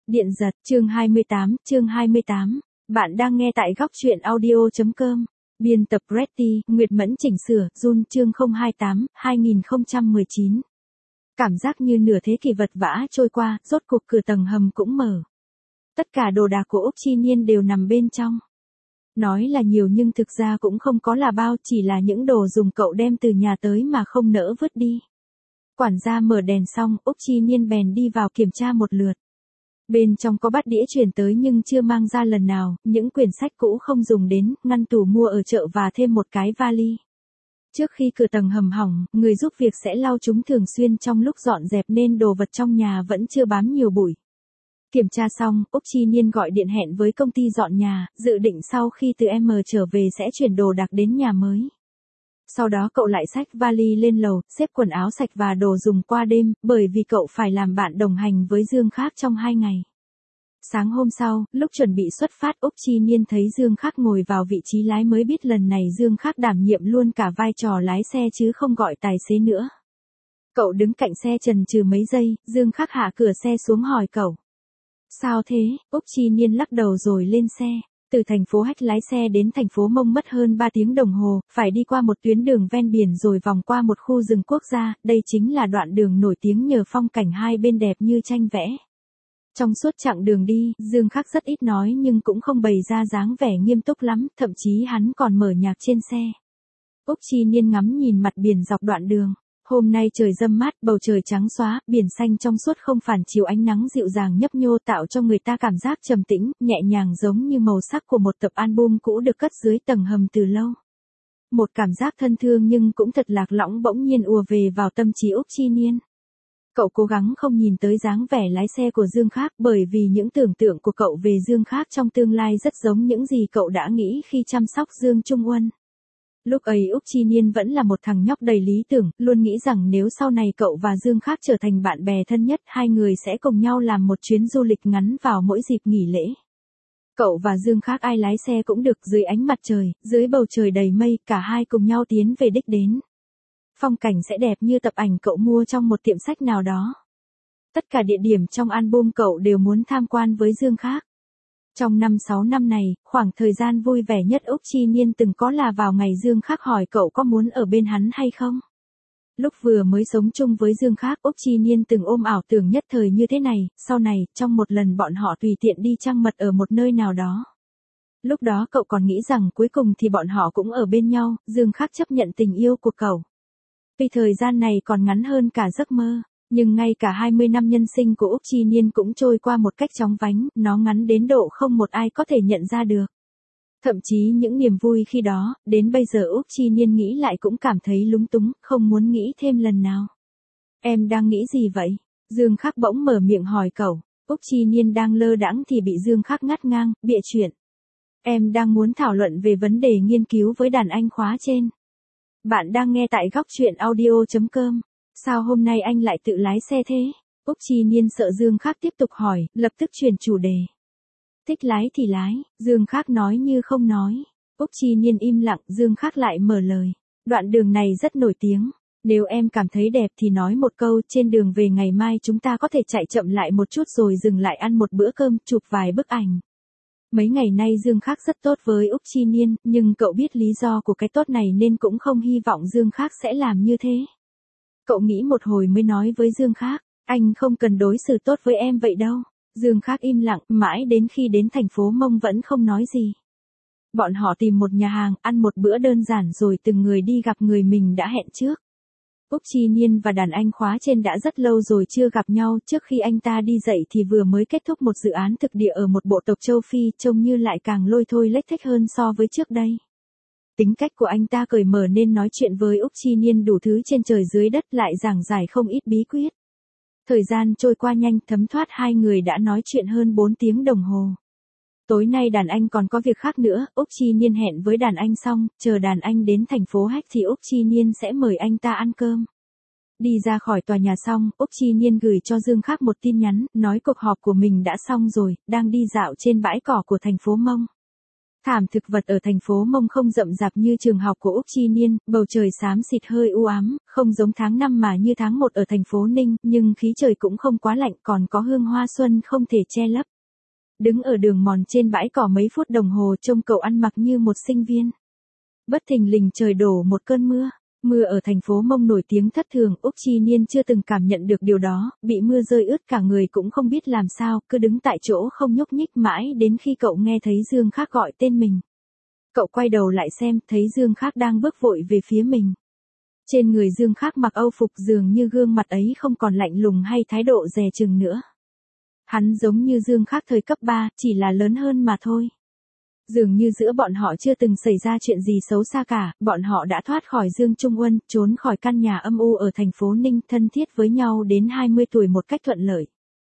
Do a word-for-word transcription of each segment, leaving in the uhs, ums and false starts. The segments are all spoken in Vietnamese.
Điện giật, chương hai mươi tám, chương hai mươi tám. Bạn đang nghe tại góc truyện audio chấm com. Biên tập Reddy, Nguyệt Mẫn chỉnh sửa, Jun chương không hai tám, hai nghìn không trăm mười chín. Cảm giác như nửa thế kỷ vật vã trôi qua, rốt cuộc cửa tầng hầm cũng mở. Tất cả đồ đạc của Úc Chi Niên đều nằm bên trong. Nói là nhiều nhưng thực ra cũng không có là bao, chỉ là những đồ dùng cậu đem từ nhà tới mà không nỡ vứt đi. Quản gia mở đèn xong, Úc Chi Niên bèn đi vào kiểm tra một lượt. Bên trong có bát đĩa chuyển tới nhưng chưa mang ra lần nào, những quyển sách cũ không dùng đến, ngăn tủ mua ở chợ và thêm một cái vali. Trước khi cửa tầng hầm hỏng, người giúp việc sẽ lau chúng thường xuyên trong lúc dọn dẹp nên đồ vật trong nhà vẫn chưa bám nhiều bụi. Kiểm tra xong, Úc Chi Niên gọi điện hẹn với công ty dọn nhà, dự định sau khi từ M trở về sẽ chuyển đồ đạc đến nhà mới. Sau đó cậu lại xách vali lên lầu, xếp quần áo sạch và đồ dùng qua đêm, bởi vì cậu phải làm bạn đồng hành với Dương Khác trong hai ngày. Sáng hôm sau, lúc chuẩn bị xuất phát, Úc Chi Niên thấy Dương Khác ngồi vào vị trí lái mới biết lần này Dương Khác đảm nhiệm luôn cả vai trò lái xe chứ không gọi tài xế nữa. Cậu đứng cạnh xe chần chừ mấy giây, Dương Khác hạ cửa xe xuống hỏi cậu. Sao thế? Úc Chi Niên lắc đầu rồi lên xe. Từ thành phố Hách lái xe đến thành phố Mông mất hơn ba tiếng đồng hồ, phải đi qua một tuyến đường ven biển rồi vòng qua một khu rừng quốc gia, đây chính là đoạn đường nổi tiếng nhờ phong cảnh hai bên đẹp như tranh vẽ. Trong suốt chặng đường đi, Dương Khác rất ít nói nhưng cũng không bày ra dáng vẻ nghiêm túc lắm, thậm chí hắn còn mở nhạc trên xe. Úc Chi Niên ngắm nhìn mặt biển dọc đoạn đường. Hôm nay trời râm mát, bầu trời trắng xóa, biển xanh trong suốt không phản chiếu ánh nắng dịu dàng nhấp nhô tạo cho người ta cảm giác trầm tĩnh, nhẹ nhàng giống như màu sắc của một tập album cũ được cất dưới tầng hầm từ lâu. Một cảm giác thân thương nhưng cũng thật lạc lõng bỗng nhiên ùa về vào tâm trí Úc Chi Niên. Cậu cố gắng không nhìn tới dáng vẻ lái xe của Dương Khác bởi vì những tưởng tượng của cậu về Dương Khác trong tương lai rất giống những gì cậu đã nghĩ khi chăm sóc Dương Trung Uân. Lúc ấy Úc Chi Niên vẫn là một thằng nhóc đầy lý tưởng, luôn nghĩ rằng nếu sau này cậu và Dương Khác trở thành bạn bè thân nhất, hai người sẽ cùng nhau làm một chuyến du lịch ngắn vào mỗi dịp nghỉ lễ. Cậu và Dương Khác ai lái xe cũng được, dưới ánh mặt trời, dưới bầu trời đầy mây, cả hai cùng nhau tiến về đích đến. Phong cảnh sẽ đẹp như tập ảnh cậu mua trong một tiệm sách nào đó. Tất cả địa điểm trong album cậu đều muốn tham quan với Dương Khác. Trong năm sáu năm này, khoảng thời gian vui vẻ nhất Úc Chi Niên từng có là vào ngày Dương Khác hỏi cậu có muốn ở bên hắn hay không. Lúc vừa mới sống chung với Dương Khác, Úc Chi Niên từng ôm ảo tưởng nhất thời như thế này, sau này, trong một lần bọn họ tùy tiện đi trăng mật ở một nơi nào đó. Lúc đó cậu còn nghĩ rằng cuối cùng thì bọn họ cũng ở bên nhau, Dương Khác chấp nhận tình yêu của cậu. Vì thời gian này còn ngắn hơn cả giấc mơ. Nhưng ngay cả hai mươi năm nhân sinh của Úc Chi Niên cũng trôi qua một cách chóng vánh, nó ngắn đến độ không một ai có thể nhận ra được. Thậm chí những niềm vui khi đó, đến bây giờ Úc Chi Niên nghĩ lại cũng cảm thấy lúng túng, không muốn nghĩ thêm lần nào. Em đang nghĩ gì vậy? Dương Khác bỗng mở miệng hỏi cậu. Úc Chi Niên đang lơ đãng thì bị Dương Khác ngắt ngang, bịa chuyện. Em đang muốn thảo luận về vấn đề nghiên cứu với đàn anh khóa trên. Bạn đang nghe tại góc truyện audio chấm com. Sao hôm nay anh lại tự lái xe thế? Úc Chi Niên sợ Dương Khác tiếp tục hỏi, lập tức chuyển chủ đề. Thích lái thì lái, Dương Khác nói như không nói. Úc Chi Niên im lặng, Dương Khác lại mở lời. Đoạn đường này rất nổi tiếng. Nếu em cảm thấy đẹp thì nói một câu, trên đường về ngày mai chúng ta có thể chạy chậm lại một chút rồi dừng lại ăn một bữa cơm, chụp vài bức ảnh. Mấy ngày nay Dương Khác rất tốt với Úc Chi Niên, nhưng cậu biết lý do của cái tốt này nên cũng không hy vọng Dương Khác sẽ làm như thế. Cậu nghĩ một hồi mới nói với Dương Khác, anh không cần đối xử tốt với em vậy đâu. Dương Khác im lặng, mãi đến khi đến thành phố Mông vẫn không nói gì. Bọn họ tìm một nhà hàng, ăn một bữa đơn giản rồi từng người đi gặp người mình đã hẹn trước. Úc Chi Niên và đàn anh khóa trên đã rất lâu rồi chưa gặp nhau, trước khi anh ta đi dậy thì vừa mới kết thúc một dự án thực địa ở một bộ tộc châu Phi, trông như lại càng lôi thôi lếch thếch hơn so với trước đây. Tính cách của anh ta cởi mở nên nói chuyện với Úc Chi Niên đủ thứ trên trời dưới đất, lại giảng giải không ít bí quyết. Thời gian trôi qua nhanh, thấm thoát hai người đã nói chuyện hơn bốn tiếng đồng hồ. Tối nay đàn anh còn có việc khác nữa, Úc Chi Niên hẹn với đàn anh xong, chờ đàn anh đến thành phố Hách thì Úc Chi Niên sẽ mời anh ta ăn cơm. Đi ra khỏi tòa nhà xong, Úc Chi Niên gửi cho Dương Khác một tin nhắn, nói cuộc họp của mình đã xong rồi, đang đi dạo trên bãi cỏ của thành phố Mông. Thảm thực vật ở thành phố Mông không rậm rạp như trường học của Úc Chi Niên, bầu trời xám xịt hơi u ám, không giống tháng năm mà như tháng một ở thành phố Ninh, nhưng khí trời cũng không quá lạnh, còn có hương hoa xuân không thể che lấp. Đứng ở đường mòn trên bãi cỏ mấy phút đồng hồ trông cậu ăn mặc như một sinh viên. Bất thình lình trời đổ một cơn mưa. Mưa ở thành phố Mông nổi tiếng thất thường, Úc Chi Niên chưa từng cảm nhận được điều đó, bị mưa rơi ướt cả người cũng không biết làm sao, cứ đứng tại chỗ không nhúc nhích mãi đến khi cậu nghe thấy Dương Khác gọi tên mình. Cậu quay đầu lại xem, thấy Dương Khác đang bước vội về phía mình. Trên người Dương Khác mặc âu phục dường như gương mặt ấy không còn lạnh lùng hay thái độ dè chừng nữa. Hắn giống như Dương Khác thời cấp ba, chỉ là lớn hơn mà thôi. Dường như giữa bọn họ chưa từng xảy ra chuyện gì xấu xa cả, bọn họ đã thoát khỏi Dương Trung Uân, trốn khỏi căn nhà âm u ở thành phố Ninh, thân thiết với nhau đến hai mươi tuổi một cách thuận lợi.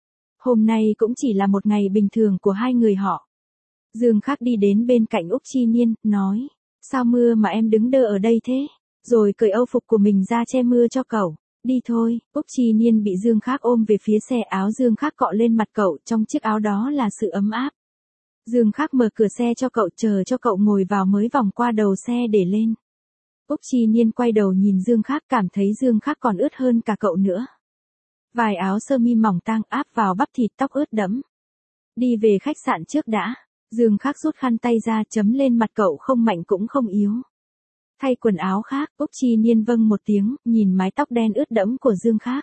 Hôm nay cũng chỉ là một ngày bình thường của hai người họ. Dương Khác đi đến bên cạnh Úc Chi Niên, nói, sao mưa mà em đứng đơ ở đây thế? Rồi cởi âu phục của mình ra che mưa cho cậu. Đi thôi. Úc Chi Niên bị Dương Khác ôm về phía xe, áo Dương Khác cọ lên mặt cậu, trong chiếc áo đó là sự ấm áp. Dương Khác mở cửa xe cho cậu, chờ cho cậu ngồi vào mới vòng qua đầu xe để lên. Úc Chi Niên quay đầu nhìn Dương Khác, cảm thấy Dương Khác còn ướt hơn cả cậu nữa. Vài áo sơ mi mỏng tang áp vào bắp thịt, tóc ướt đẫm. Đi về khách sạn trước đã. Dương Khác rút khăn tay ra chấm lên mặt cậu, không mạnh cũng không yếu. Thay quần áo khác, Úc Chi Niên vâng một tiếng, nhìn mái tóc đen ướt đẫm của Dương Khác.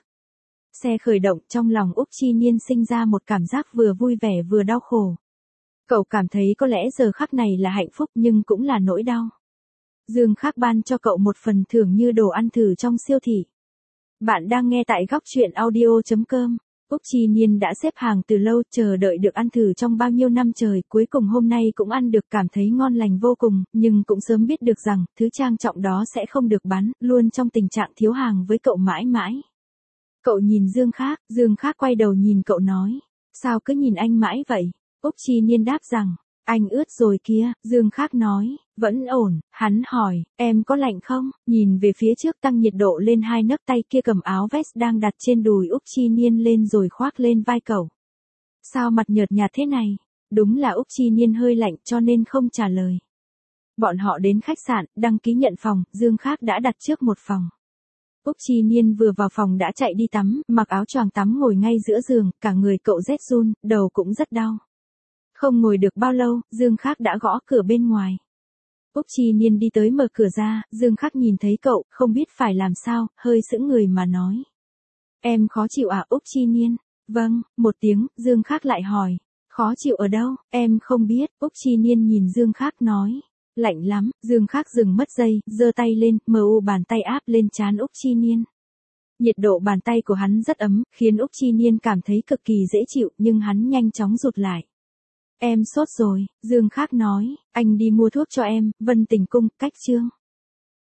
Xe khởi động, trong lòng Úc Chi Niên sinh ra một cảm giác vừa vui vẻ vừa đau khổ. Cậu cảm thấy có lẽ giờ khắc này là hạnh phúc nhưng cũng là nỗi đau. Dương Khác ban cho cậu một phần thưởng như đồ ăn thử trong siêu thị. Bạn đang nghe tại góc truyện audio chấm com. Úc Chi Niên đã xếp hàng từ lâu, chờ đợi được ăn thử trong bao nhiêu năm trời, cuối cùng hôm nay cũng ăn được, cảm thấy ngon lành vô cùng, nhưng cũng sớm biết được rằng, thứ trang trọng đó sẽ không được bán, luôn trong tình trạng thiếu hàng với cậu mãi mãi. Cậu nhìn Dương Khác, Dương Khác quay đầu nhìn cậu nói, sao cứ nhìn anh mãi vậy? Úc Chi Niên đáp rằng, anh ướt rồi kia. Dương Khác nói, vẫn ổn. Hắn hỏi, em có lạnh không? Nhìn về phía trước tăng nhiệt độ lên, hai nấc tay kia cầm áo vest đang đặt trên đùi Úc Chi Niên lên rồi khoác lên vai cậu. Sao mặt nhợt nhạt thế này? Đúng là Úc Chi Niên hơi lạnh cho nên không trả lời. Bọn họ đến khách sạn, đăng ký nhận phòng, Dương Khác đã đặt trước một phòng. Úc Chi Niên vừa vào phòng đã chạy đi tắm, mặc áo choàng tắm ngồi ngay giữa giường, cả người cậu rét run, đầu cũng rất đau. Không ngồi được bao lâu, Dương Khác đã gõ cửa bên ngoài. Úc Chi Niên đi tới mở cửa ra, Dương Khác nhìn thấy cậu, không biết phải làm sao, hơi sững người mà nói. Em khó chịu à? Úc Chi Niên. Vâng, một tiếng, Dương Khác lại hỏi. Khó chịu ở đâu? Em không biết. Úc Chi Niên nhìn Dương Khác nói. Lạnh lắm. Dương Khác dừng mất giây, giơ tay lên, mờ u bàn tay áp lên trán Úc Chi Niên. Nhiệt độ bàn tay của hắn rất ấm, khiến Úc Chi Niên cảm thấy cực kỳ dễ chịu, nhưng hắn nhanh chóng rụt lại. Em sốt rồi, Dương Khác nói, anh đi mua thuốc cho em, Vân Tình Cung, cách Trương.